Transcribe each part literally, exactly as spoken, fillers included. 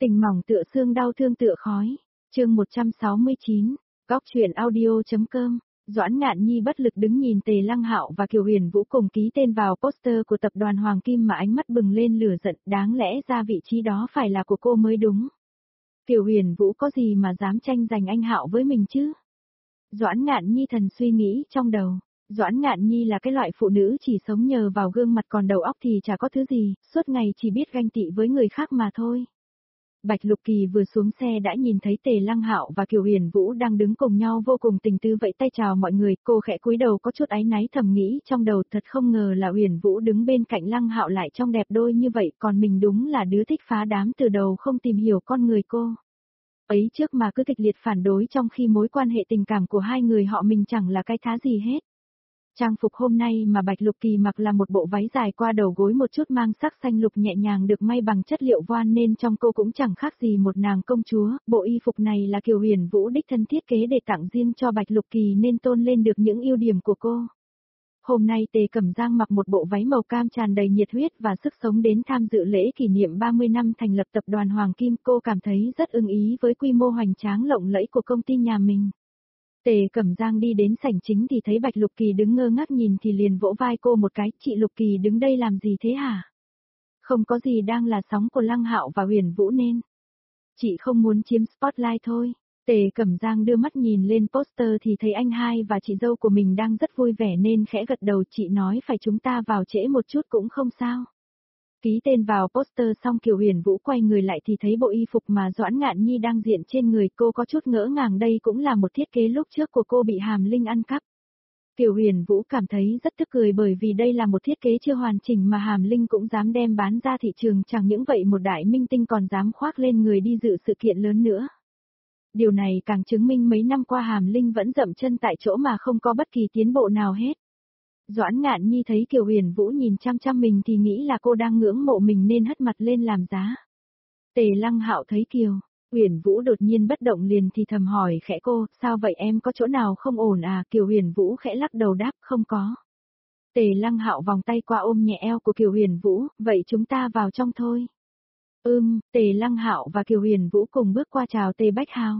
Tình mỏng tựa xương đau thương tựa khói. Chương một trăm sáu mươi chín. Góc truyện audio.com. Doãn Ngạn Nhi bất lực đứng nhìn Tề Lăng Hạo và Kiều Huyền Vũ cùng ký tên vào poster của tập đoàn Hoàng Kim mà ánh mắt bừng lên lửa giận, đáng lẽ ra vị trí đó phải là của cô mới đúng. Kiều Huyền Vũ có gì mà dám tranh giành anh Hạo với mình chứ? Doãn Ngạn Nhi thần suy nghĩ trong đầu. Doãn Ngạn Nhi là cái loại phụ nữ chỉ sống nhờ vào gương mặt còn đầu óc thì chả có thứ gì, suốt ngày chỉ biết ganh tị với người khác mà thôi. Bạch Lục Kỳ vừa xuống xe đã nhìn thấy Tề Lăng Hạo và Kiều Huyền Vũ đang đứng cùng nhau vô cùng tình tứ vẫy tay chào mọi người, cô khẽ cúi đầu có chút áy náy thầm nghĩ trong đầu thật không ngờ là Huyền Vũ đứng bên cạnh Lăng Hạo lại trông đẹp đôi như vậy, còn mình đúng là đứa thích phá đám từ đầu không tìm hiểu con người cô. Ấy trước mà cứ kịch liệt phản đối trong khi mối quan hệ tình cảm của hai người họ mình chẳng là cái thá gì hết. Trang phục hôm nay mà Bạch Lục Kỳ mặc là một bộ váy dài qua đầu gối một chút mang sắc xanh lục nhẹ nhàng được may bằng chất liệu voan nên trong cô cũng chẳng khác gì một nàng công chúa. Bộ y phục này là Kiều Huyền Vũ đích thân thiết kế để tặng riêng cho Bạch Lục Kỳ nên tôn lên được những ưu điểm của cô. Hôm nay Tề Cẩm Giang mặc một bộ váy màu cam tràn đầy nhiệt huyết và sức sống đến tham dự lễ kỷ niệm ba mươi năm thành lập tập đoàn Hoàng Kim. Cô cảm thấy rất ưng ý với quy mô hoành tráng lộng lẫy của công ty nhà mình. Tề Cẩm Giang đi đến sảnh chính thì thấy Bạch Lục Kỳ đứng ngơ ngác nhìn thì liền vỗ vai cô một cái, chị Lục Kỳ đứng đây làm gì thế hả? Không có gì, đang là sóng của Lăng Hạo và Huyền Vũ nên. Chị không muốn chiếm spotlight thôi. Tề Cẩm Giang đưa mắt nhìn lên poster thì thấy anh hai và chị dâu của mình đang rất vui vẻ nên khẽ gật đầu, chị nói phải chúng ta vào trễ một chút cũng không sao. Ký tên vào poster xong Kiều Huyền Vũ quay người lại thì thấy bộ y phục mà Doãn Ngạn Nhi đang diện trên người, cô có chút ngỡ ngàng, đây cũng là một thiết kế lúc trước của cô bị Hàm Linh ăn cắp. Kiều Huyền Vũ cảm thấy rất tức cười bởi vì đây là một thiết kế chưa hoàn chỉnh mà Hàm Linh cũng dám đem bán ra thị trường, chẳng những vậy một đại minh tinh còn dám khoác lên người đi dự sự kiện lớn nữa. Điều này càng chứng minh mấy năm qua Hàm Linh vẫn dậm chân tại chỗ mà không có bất kỳ tiến bộ nào hết. Doãn Ngạn Nhi thấy Kiều Huyền Vũ nhìn chăm chăm mình thì nghĩ là cô đang ngưỡng mộ mình nên hất mặt lên làm giá. Tề Lăng Hạo thấy Kiều Huyền Vũ đột nhiên bất động liền thì thầm hỏi khẽ cô, sao vậy em có chỗ nào không ổn à? Kiều Huyền Vũ khẽ lắc đầu đáp, không có. Tề Lăng Hạo vòng tay qua ôm nhẹ eo của Kiều Huyền Vũ, vậy chúng ta vào trong thôi. Ừm, Tề Lăng Hạo và Kiều Huyền Vũ cùng bước qua chào Tề Bách Hào.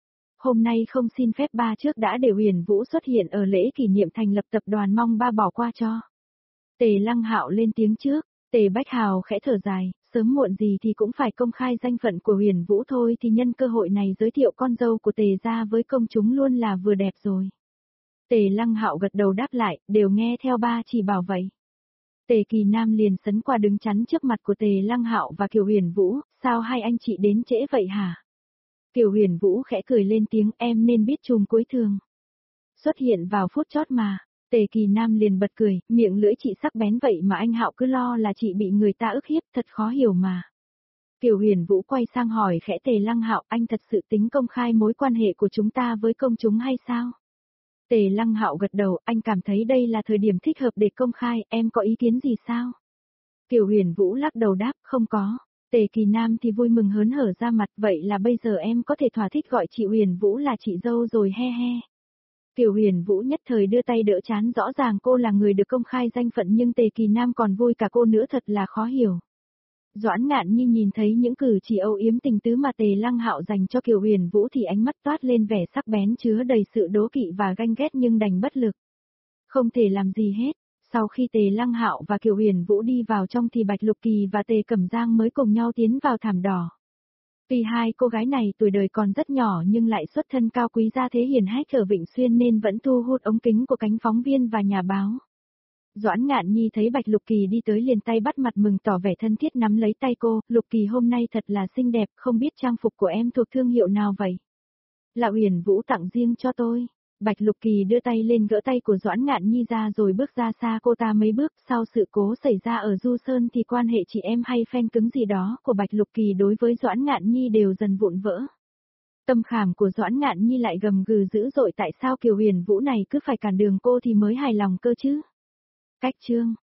Hôm nay không xin phép ba trước đã để Huyền Vũ xuất hiện ở lễ kỷ niệm thành lập tập đoàn, mong ba bỏ qua cho. Tề Lăng Hạo lên tiếng trước, Tề Bách Hào khẽ thở dài, sớm muộn gì thì cũng phải công khai danh phận của Huyền Vũ thôi, thì nhân cơ hội này giới thiệu con dâu của Tề gia với công chúng luôn là vừa đẹp rồi. Tề Lăng Hạo gật đầu đáp lại, đều nghe theo ba chỉ bảo vậy. Tề Kỳ Nam liền sấn qua đứng chắn trước mặt của Tề Lăng Hạo và Kiều Huyền Vũ, sao hai anh chị đến trễ vậy hả? Kiều Huyền Vũ khẽ cười lên tiếng, em nên biết chùm cuối thường xuất hiện vào phút chót mà. Tề Kỳ Nam liền bật cười, miệng lưỡi chị sắc bén vậy mà anh Hạo cứ lo là chị bị người ta ức hiếp, thật khó hiểu mà. Kiều Huyền Vũ quay sang hỏi khẽ Tề Lăng Hạo, anh thật sự tính công khai mối quan hệ của chúng ta với công chúng hay sao? Tề Lăng Hạo gật đầu, anh cảm thấy đây là thời điểm thích hợp để công khai, em có ý kiến gì sao? Kiều Huyền Vũ lắc đầu đáp, không có. Tề Kỳ Nam thì vui mừng hớn hở ra mặt, vậy là bây giờ em có thể thỏa thích gọi chị Huyền Vũ là chị dâu rồi he he. Kiều Huyền Vũ nhất thời đưa tay đỡ chán, rõ ràng cô là người được công khai danh phận nhưng Tề Kỳ Nam còn vui cả cô nữa, thật là khó hiểu. Doãn Ngạn Nhi nhìn thấy những cử chỉ âu yếm tình tứ mà Tề Lăng Hạo dành cho Kiều Huyền Vũ thì ánh mắt toát lên vẻ sắc bén chứa đầy sự đố kỵ và ganh ghét nhưng đành bất lực. Không thể làm gì hết. Sau khi Tề Lăng Hạo và Kiều Huyền Vũ đi vào trong thì Bạch Lục Kỳ và Tề Cẩm Giang mới cùng nhau tiến vào thảm đỏ. Tuy hai cô gái này tuổi đời còn rất nhỏ nhưng lại xuất thân cao quý, gia thế hiển hách ở Vịnh Xuyên nên vẫn thu hút ống kính của cánh phóng viên và nhà báo. Doãn Ngạn Nhi thấy Bạch Lục Kỳ đi tới liền tay bắt mặt mừng tỏ vẻ thân thiết nắm lấy tay cô, Lục Kỳ hôm nay thật là xinh đẹp, không biết trang phục của em thuộc thương hiệu nào vậy? Là Huyền Vũ tặng riêng cho tôi. Bạch Lục Kỳ đưa tay lên gỡ tay của Doãn Ngạn Nhi ra rồi bước ra xa cô ta mấy bước. Sau sự cố xảy ra ở Du Sơn thì quan hệ chị em hay fan cứng gì đó của Bạch Lục Kỳ đối với Doãn Ngạn Nhi đều dần vụn vỡ. Tâm khảm của Doãn Ngạn Nhi lại gầm gừ dữ dội, tại sao Kiều Huyền Vũ này cứ phải cản đường cô thì mới hài lòng cơ chứ? Cách chương